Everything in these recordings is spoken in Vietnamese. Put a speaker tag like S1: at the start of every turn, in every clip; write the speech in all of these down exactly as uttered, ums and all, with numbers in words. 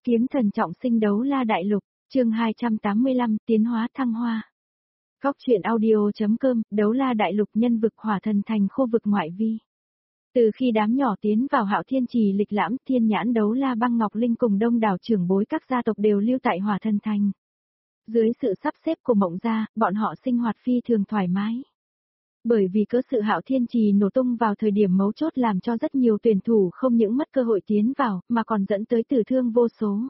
S1: Kiếm thần trọng sinh đấu la đại lục, chương hai trăm tám mươi lăm, tiến hóa thăng hoa. Góc truyện audio.com, đấu la đại lục nhân vực hỏa thần thành khu vực ngoại vi. Từ khi đám nhỏ tiến vào Hạo Thiên Trì lịch lãm, Thiên Nhãn đấu la Băng Ngọc Linh cùng đông đảo trưởng bối các gia tộc đều lưu tại hỏa thần thành. Dưới sự sắp xếp của Mộng gia, bọn họ sinh hoạt phi thường thoải mái. Bởi vì cớ sự Hạo Thiên Trì nổ tung vào thời điểm mấu chốt làm cho rất nhiều tuyển thủ không những mất cơ hội tiến vào, mà còn dẫn tới tử thương vô số.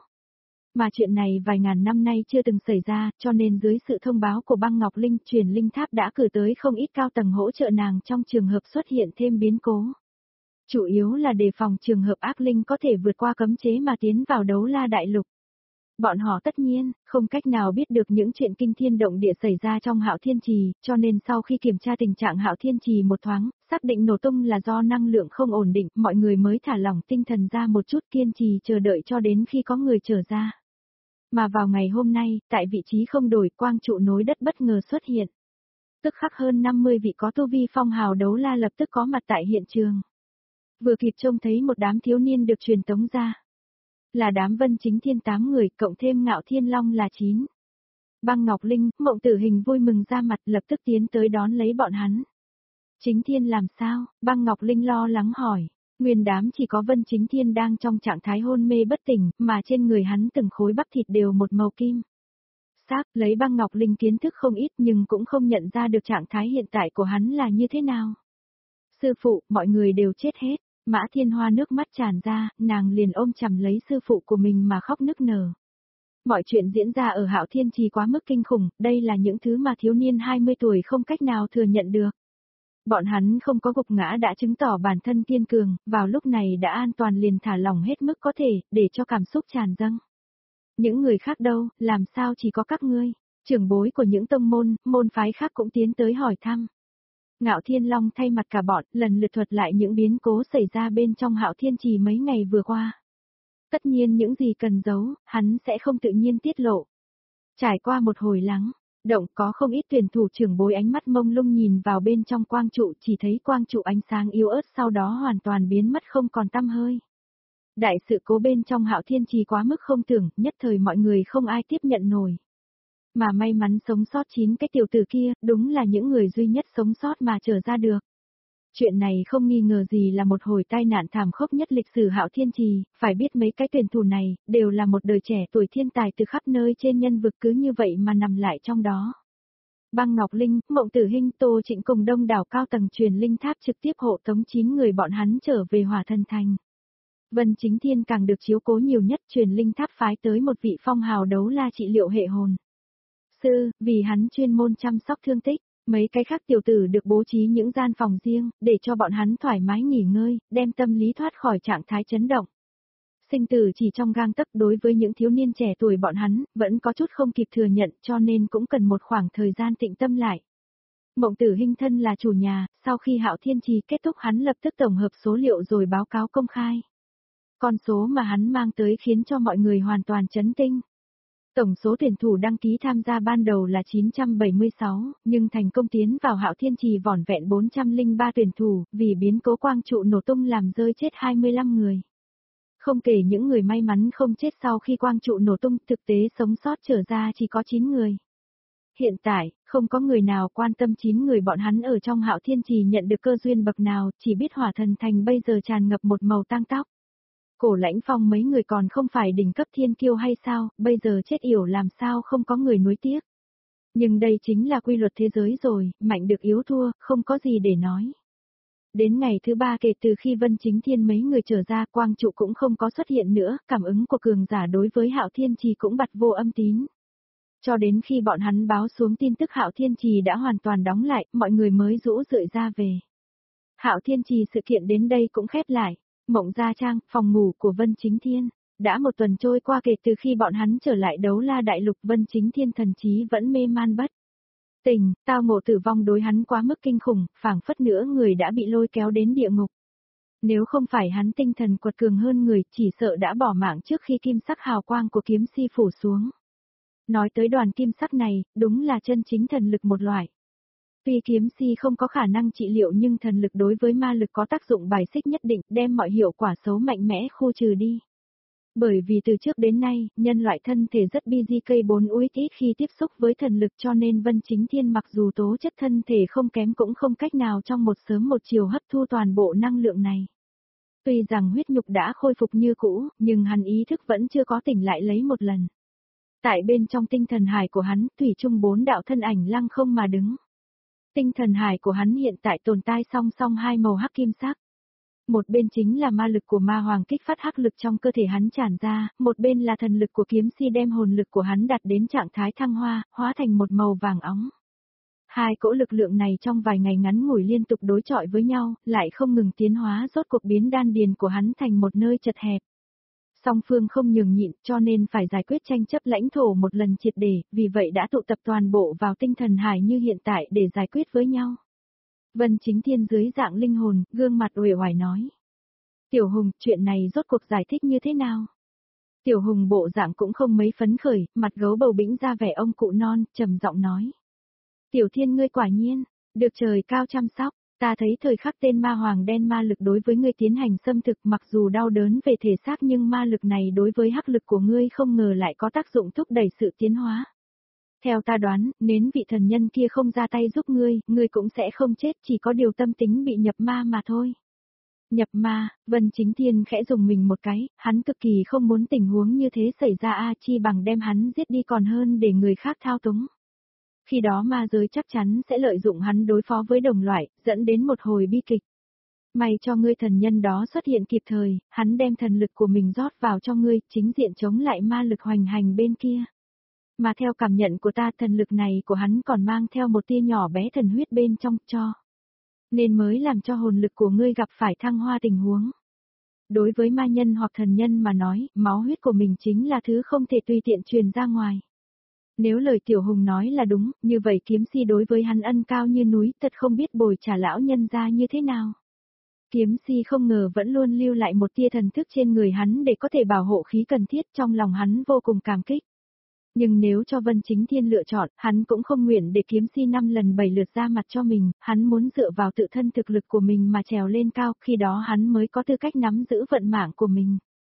S1: Mà chuyện này vài ngàn năm nay chưa từng xảy ra, cho nên dưới sự thông báo của Băng Ngọc Linh, truyền linh tháp đã cử tới không ít cao tầng hỗ trợ nàng trong trường hợp xuất hiện thêm biến cố. Chủ yếu là đề phòng trường hợp ác linh có thể vượt qua cấm chế mà tiến vào đấu la đại lục. Bọn họ tất nhiên, không cách nào biết được những chuyện kinh thiên động địa xảy ra trong Hạo Thiên Trì, cho nên sau khi kiểm tra tình trạng Hạo Thiên Trì một thoáng, xác định nổ tung là do năng lượng không ổn định, mọi người mới thả lỏng tinh thần ra một chút, kiên trì chờ đợi cho đến khi có người trở ra. Mà vào ngày hôm nay, tại vị trí không đổi, quang trụ nối đất bất ngờ xuất hiện. Tức khắc hơn năm mươi vị có tu vi phong hào đấu la lập tức có mặt tại hiện trường. Vừa kịp trông thấy một đám thiếu niên được truyền tống ra. Là đám Vân Chính Thiên tám người, cộng thêm Ngạo Thiên Long là chín. Băng Ngọc Linh, Mộng Tử Hình vui mừng ra mặt lập tức tiến tới đón lấy bọn hắn. Chính Thiên làm sao? Băng Ngọc Linh lo lắng hỏi. Nguyên đám chỉ có Vân Chính Thiên đang trong trạng thái hôn mê bất tỉnh, mà trên người hắn từng khối bắp thịt đều một màu kim. Xác, lấy Băng Ngọc Linh kiến thức không ít nhưng cũng không nhận ra được trạng thái hiện tại của hắn là như thế nào. Sư phụ, mọi người đều chết hết. Mã Thiên Hoa nước mắt tràn ra, nàng liền ôm chầm lấy sư phụ của mình mà khóc nức nở. Mọi chuyện diễn ra ở Hạo Thiên Trì quá mức kinh khủng, đây là những thứ mà thiếu niên hai mươi tuổi không cách nào thừa nhận được. Bọn hắn không có gục ngã đã chứng tỏ bản thân kiên cường, vào lúc này đã an toàn liền thả lỏng hết mức có thể, để cho cảm xúc tràn dâng. Những người khác đâu, làm sao chỉ có các ngươi? Trưởng bối của những tông môn, môn phái khác cũng tiến tới hỏi thăm. Ngạo Thiên Long thay mặt cả bọn, lần lượt thuật lại những biến cố xảy ra bên trong Hạo Thiên Trì mấy ngày vừa qua. Tất nhiên những gì cần giấu, hắn sẽ không tự nhiên tiết lộ. Trải qua một hồi lắng động, có không ít tuyển thủ trưởng bối ánh mắt mông lung nhìn vào bên trong quang trụ, chỉ thấy quang trụ ánh sáng yếu ớt sau đó hoàn toàn biến mất không còn tăm hơi. Đại sự cố bên trong Hạo Thiên Trì quá mức không tưởng, nhất thời mọi người không ai tiếp nhận nổi. Mà may mắn sống sót chín cái tiểu tử kia, đúng là những người duy nhất sống sót mà trở ra được. Chuyện này không nghi ngờ gì là một hồi tai nạn thảm khốc nhất lịch sử Hạo Thiên Trì, phải biết mấy cái tuyển thủ này, đều là một đời trẻ tuổi thiên tài từ khắp nơi trên nhân vực cứ như vậy mà nằm lại trong đó. Băng Ngọc Linh, Mộng Tử Hình, Tô Trịnh cùng đông đảo cao tầng truyền linh tháp trực tiếp hộ tống chín người bọn hắn trở về hỏa thần thành. Vân Chính Thiên càng được chiếu cố nhiều nhất, truyền linh tháp phái tới một vị phong hào đấu la trị liệu hệ hồn. Sư, vì hắn chuyên môn chăm sóc thương tích, mấy cái khác tiểu tử được bố trí những gian phòng riêng, để cho bọn hắn thoải mái nghỉ ngơi, đem tâm lý thoát khỏi trạng thái chấn động. Sinh tử chỉ trong gang tấc, đối với những thiếu niên trẻ tuổi bọn hắn, vẫn có chút không kịp thừa nhận, cho nên cũng cần một khoảng thời gian tĩnh tâm lại. Mộng Tử Hình thân là chủ nhà, sau khi Hạo Thiên Trì kết thúc hắn lập tức tổng hợp số liệu rồi báo cáo công khai. Con số mà hắn mang tới khiến cho mọi người hoàn toàn chấn kinh. Tổng số tuyển thủ đăng ký tham gia ban đầu là chín trăm bảy mươi sáu, nhưng thành công tiến vào Hạo Thiên Trì vỏn vẹn bốn trăm lẻ ba tuyển thủ, vì biến cố quang trụ nổ tung làm rơi chết hai mươi lăm người. Không kể những người may mắn không chết sau khi quang trụ nổ tung, thực tế sống sót trở ra chỉ có chín người. Hiện tại, không có người nào quan tâm chín người bọn hắn ở trong Hạo Thiên Trì nhận được cơ duyên bậc nào, chỉ biết hỏa thần thành bây giờ tràn ngập một màu tang tóc. Cổ Lãnh Phong mấy người còn không phải đỉnh cấp thiên kiêu hay sao, bây giờ chết yểu làm sao không có người nuối tiếc. Nhưng đây chính là quy luật thế giới rồi, mạnh được yếu thua, không có gì để nói. Đến ngày thứ ba kể từ khi Vân Chính Thiên mấy người trở ra, quang trụ cũng không có xuất hiện nữa, cảm ứng của cường giả đối với Hạo Thiên Trì cũng bặt vô âm tín. Cho đến khi bọn hắn báo xuống tin tức Hạo Thiên Trì đã hoàn toàn đóng lại, mọi người mới rũ rượi ra về. Hạo Thiên Trì sự kiện đến đây cũng khép lại. Mộng Gia Trang, phòng ngủ của Vân Chính Thiên. Đã một tuần trôi qua kể từ khi bọn hắn trở lại đấu la đại lục, Vân Chính Thiên thần trí vẫn mê man bất tỉnh, tao ngộ tử vong đối hắn quá mức kinh khủng, phảng phất nữa người đã bị lôi kéo đến địa ngục. Nếu không phải hắn tinh thần quật cường hơn người, chỉ sợ đã bỏ mạng trước khi kim sắc hào quang của kiếm si phủ xuống. Nói tới đoàn kim sắc này, đúng là chân chính thần lực một loại. Tuy kiếm si không có khả năng trị liệu nhưng thần lực đối với ma lực có tác dụng bài xích nhất định, đem mọi hiệu quả xấu mạnh mẽ khu trừ đi. Bởi vì từ trước đến nay, nhân loại thân thể rất busy cây bốn u ít khi tiếp xúc với thần lực cho nên Vân Chính Thiên mặc dù tố chất thân thể không kém cũng không cách nào trong một sớm một chiều hấp thu toàn bộ năng lượng này. Tuy rằng huyết nhục đã khôi phục như cũ, nhưng hắn ý thức vẫn chưa có tỉnh lại lấy một lần. Tại bên trong tinh thần hải của hắn, thủy chung bốn đạo thân ảnh lăng không mà đứng. Tinh thần hải của hắn hiện tại tồn tại song song hai màu hắc kim sắc. Một bên chính là ma lực của ma hoàng kích phát hắc lực trong cơ thể hắn tràn ra, một bên là thần lực của kiếm si đem hồn lực của hắn đạt đến trạng thái thăng hoa, hóa thành một màu vàng óng. Hai cỗ lực lượng này trong vài ngày ngắn ngủi liên tục đối chọi với nhau, lại không ngừng tiến hóa rốt cuộc biến đan điền của hắn thành một nơi chật hẹp. Song phương không nhường nhịn cho nên phải giải quyết tranh chấp lãnh thổ một lần triệt để, vì vậy đã tụ tập toàn bộ vào tinh thần hải như hiện tại để giải quyết với nhau. Vân Chính Thiên dưới dạng linh hồn, gương mặt uể oải nói. Tiểu Hùng, chuyện này rốt cuộc giải thích như thế nào? Tiểu Hùng bộ dạng cũng không mấy phấn khởi, mặt gấu bầu bĩnh ra vẻ ông cụ non, trầm giọng nói. Tiểu Thiên ngươi quả nhiên, được trời cao chăm sóc, ta thấy thời khắc tên ma hoàng đen ma lực đối với ngươi tiến hành xâm thực mặc dù đau đớn về thể xác nhưng ma lực này đối với hắc lực của ngươi không ngờ lại có tác dụng thúc đẩy sự tiến hóa. Theo ta đoán, nếu vị thần nhân kia không ra tay giúp ngươi, ngươi cũng sẽ không chết, chỉ có điều tâm tính bị nhập ma mà thôi. Nhập ma, Vân Chính Thiên khẽ dùng mình một cái, hắn cực kỳ không muốn tình huống như thế xảy ra a chi bằng đem hắn giết đi còn hơn để người khác thao túng. Khi đó ma giới chắc chắn sẽ lợi dụng hắn đối phó với đồng loại, dẫn đến một hồi bi kịch. May cho ngươi thần nhân đó xuất hiện kịp thời, hắn đem thần lực của mình rót vào cho ngươi, chính diện chống lại ma lực hoành hành bên kia. Mà theo cảm nhận của ta thần lực này của hắn còn mang theo một tia nhỏ bé thần huyết bên trong cho. Nên mới làm cho hồn lực của ngươi gặp phải thăng hoa tình huống. Đối với ma nhân hoặc thần nhân mà nói, máu huyết của mình chính là thứ không thể tùy tiện truyền ra ngoài. Nếu lời Tiểu Hùng nói là đúng, như vậy kiếm si đối với hắn ân cao như núi thật không biết bồi trả lão nhân ra như thế nào. Kiếm si không ngờ vẫn luôn lưu lại một tia thần thức trên người hắn để có thể bảo hộ khí cần thiết trong lòng hắn vô cùng cảm kích. Nhưng nếu cho Vân Chính Thiên lựa chọn, hắn cũng không nguyện để kiếm si năm lần bảy lượt ra mặt cho mình, hắn muốn dựa vào tự thân thực lực của mình mà trèo lên cao, khi đó hắn mới có tư cách nắm giữ vận mạng của mình.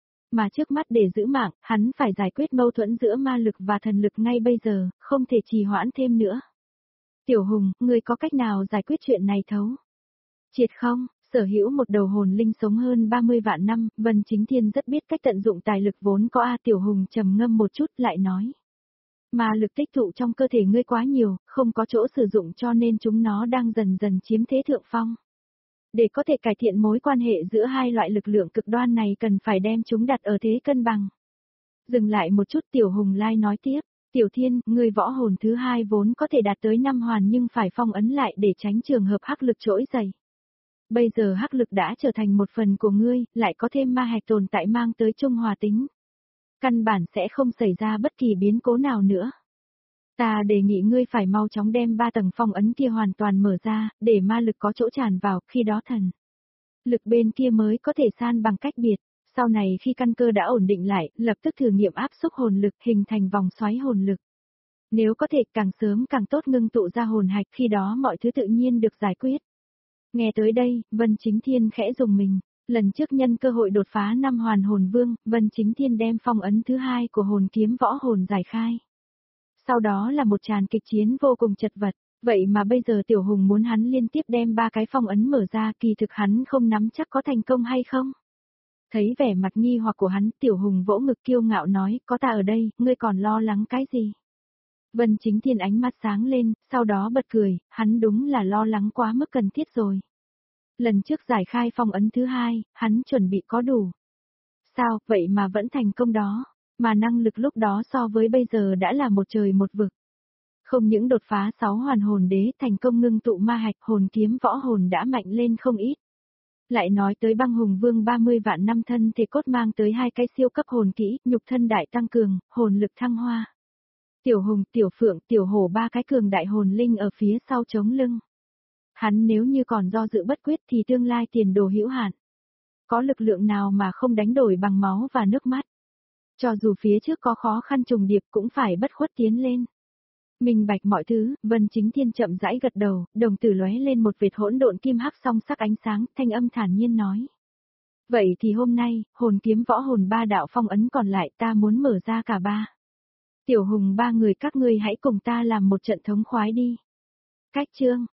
S1: Mà trước mắt để giữ mạng, hắn phải giải quyết mâu thuẫn giữa ma lực và thần lực ngay bây giờ, không thể trì hoãn thêm nữa. Tiểu Hùng, ngươi có cách nào giải quyết chuyện này thấu? Triệt không, sở hữu một đầu hồn linh sống hơn ba mươi vạn năm, Vân Chính Thiên rất biết cách tận dụng tài lực vốn có a Tiểu Hùng trầm ngâm một chút lại nói. Ma lực tích tụ trong cơ thể ngươi quá nhiều, không có chỗ sử dụng cho nên chúng nó đang dần dần chiếm thế thượng phong. Để có thể cải thiện mối quan hệ giữa hai loại lực lượng cực đoan này cần phải đem chúng đặt ở thế cân bằng. Dừng lại một chút Tiểu Hùng Lai nói tiếp, Tiểu Thiên, ngươi võ hồn thứ hai vốn có thể đạt tới năm hoàn nhưng phải phong ấn lại để tránh trường hợp hắc lực trỗi dậy. Bây giờ hắc lực đã trở thành một phần của ngươi, lại có thêm ma hạch tồn tại mang tới trung hòa tính. Căn bản sẽ không xảy ra bất kỳ biến cố nào nữa. Ta đề nghị ngươi phải mau chóng đem ba tầng phong ấn kia hoàn toàn mở ra, để ma lực có chỗ tràn vào, khi đó thần lực bên kia mới có thể san bằng cách biệt. Sau này khi căn cơ đã ổn định lại, lập tức thử nghiệm áp xúc hồn lực hình thành vòng xoáy hồn lực. Nếu có thể càng sớm càng tốt ngưng tụ ra hồn hạch, khi đó mọi thứ tự nhiên được giải quyết. Nghe tới đây, Vân Chính Thiên khẽ dùng mình. Lần trước nhân cơ hội đột phá năm hoàn hồn vương, Vân Chính Thiên đem phong ấn thứ hai của hồn kiếm võ hồn giải khai. Sau đó là một tràn kịch chiến vô cùng chật vật, vậy mà bây giờ Tiểu Hùng muốn hắn liên tiếp đem ba cái phong ấn mở ra, kỳ thực hắn không nắm chắc có thành công hay không. Thấy vẻ mặt nghi hoặc của hắn, Tiểu Hùng vỗ ngực kiêu ngạo nói, có ta ở đây, ngươi còn lo lắng cái gì? Vân Chính Thiên ánh mắt sáng lên, sau đó bật cười, hắn đúng là lo lắng quá mức cần thiết rồi. Lần trước giải khai phong ấn thứ hai, hắn chuẩn bị có đủ. Sao, vậy mà vẫn thành công đó, mà năng lực lúc đó so với bây giờ đã là một trời một vực. Không những đột phá sáu hoàn hồn đế thành công ngưng tụ ma hạch hồn kiếm võ hồn đã mạnh lên không ít. Lại nói tới băng hùng vương ba mươi vạn năm thân thể cốt mang tới hai cái siêu cấp hồn kỹ, nhục thân đại tăng cường, hồn lực thăng hoa. Tiểu hùng, tiểu phượng, tiểu hổ ba cái cường đại hồn linh ở phía sau chống lưng. Hắn nếu như còn do dự bất quyết thì tương lai tiền đồ hữu hạn. Có lực lượng nào mà không đánh đổi bằng máu và nước mắt. Cho dù phía trước có khó khăn trùng điệp cũng phải bất khuất tiến lên. Minh bạch mọi thứ, Vân Chính Thiên chậm rãi gật đầu, đồng tử lóe lên một vệt hỗn độn kim hắc song sắc ánh sáng, thanh âm thản nhiên nói. Vậy thì hôm nay, hồn kiếm võ hồn ba đạo phong ấn còn lại ta muốn mở ra cả ba. Tiểu Hùng ba người các ngươi hãy cùng ta làm một trận thống khoái đi. Cách chương